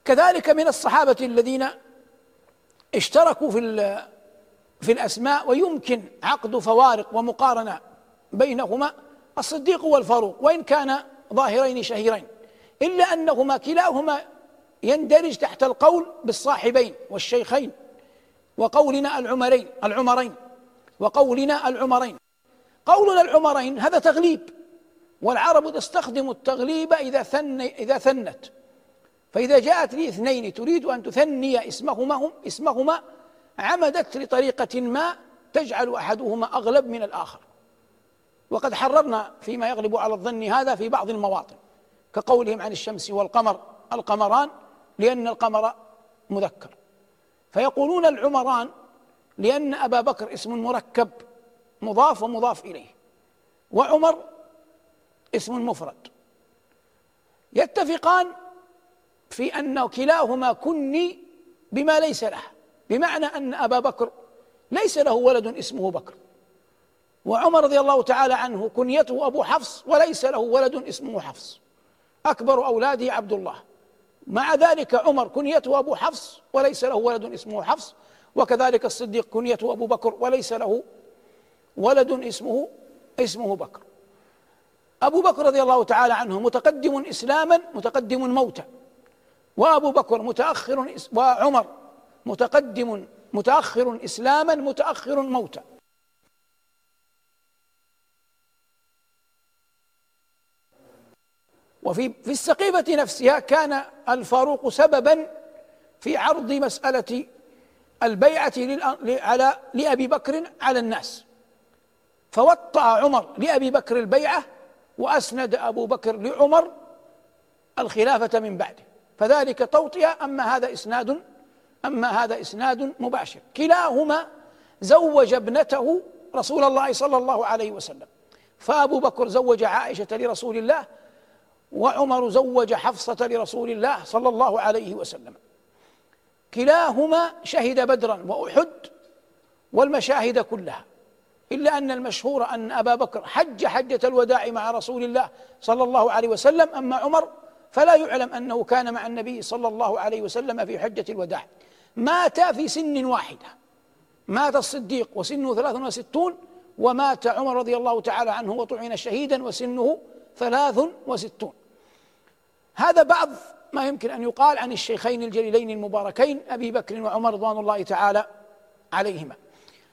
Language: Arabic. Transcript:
كذلك من الصحابة الذين اشتركوا في الأسماء ويمكن عقد فوارق ومقارنة بينهما الصديق والفاروق، وإن كان ظاهرين شهيرين، إلا أنهما كلاهما يندرج تحت القول بالصاحبين والشيخين، وقولنا العمرين وقولنا العمرين. قولنا العمرين هذا تغليب، والعرب تستخدم التغليب إذا ثنت، فإذا جاءت لاثنين تريد أن تثني اسمهما عمدت لطريقة ما تجعل أحدهما أغلب من الآخر. وقد حررنا فيما يغلب على الظن هذا في بعض المواطن، كقولهم عن الشمس والقمر القمران، لأن القمر مذكر، فيقولون العمران لأن أبا بكر اسم مركب مضاف ومضاف إليه، وعمر اسم مفرد. يتفقان في أن كلاهما كني بما ليس له، بمعنى أن أبا بكر ليس له ولد اسمه بكر، وعمر رضي الله تعالى عنه كنيته أبو حفص وليس له ولد اسمه حفص، أكبر أولاده عبد الله. مع ذلك عمر كنيته أبو حفص وليس له ولد اسمه حفص، وكذلك الصديق كنيته أبو بكر وليس له ولد اسمه بكر. أبو بكر رضي الله تعالى عنه متقدم إسلاما متقدم موتا، وأبو بكر متأخر، وعمر متقدم متأخر إسلاما متأخر موتا. وفي السقيفة نفسها كان الفاروق سببا في عرض مسألة البيعة لأبي بكر على الناس، فوطأ عمر لأبي بكر البيعة، وأسند أبو بكر لعمر الخلافة من بعده، فذلك توطئة. أما هذا إسناد مباشر. كلاهما زوج ابنته رسول الله صلى الله عليه وسلم، فأبو بكر زوج عائشة لرسول الله، وعمر زوج حفصة لرسول الله صلى الله عليه وسلم. كلاهما شهد بدرا وأحد والمشاهد كلها، إلا أن المشهور أن أبا بكر حج حجة الوداع مع رسول الله صلى الله عليه وسلم، أما عمر فلا يعلم أنه كان مع النبي صلى الله عليه وسلم في حجة الوداع. مات في سن واحدة، مات الصديق وسنه 63، ومات عمر رضي الله تعالى عنه وطعن شهيدا وسنه 63. هذا بعض ما يمكن أن يقال عن الشيخين الجليلين المباركين أبي بكر وعمر رضوان الله تعالى عليهما.